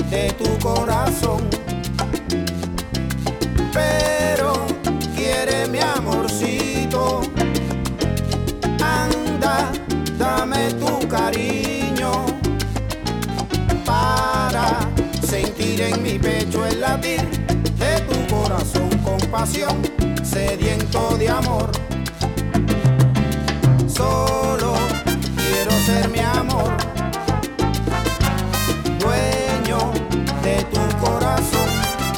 de tu corazón. Pero quiere mi amorcito, anda, dame tu cariño para sentir en mi pecho el latir de tu corazón con pasión, sediento de amor. Solo quiero ser mi amor, dueño de tu corazón.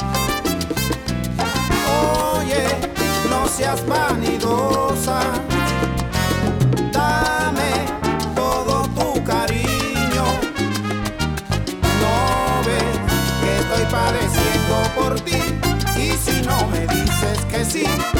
Oye, no seas vanidosa, dame todo tu cariño. No ves que estoy padeciendo por ti, y si no me dices que sí,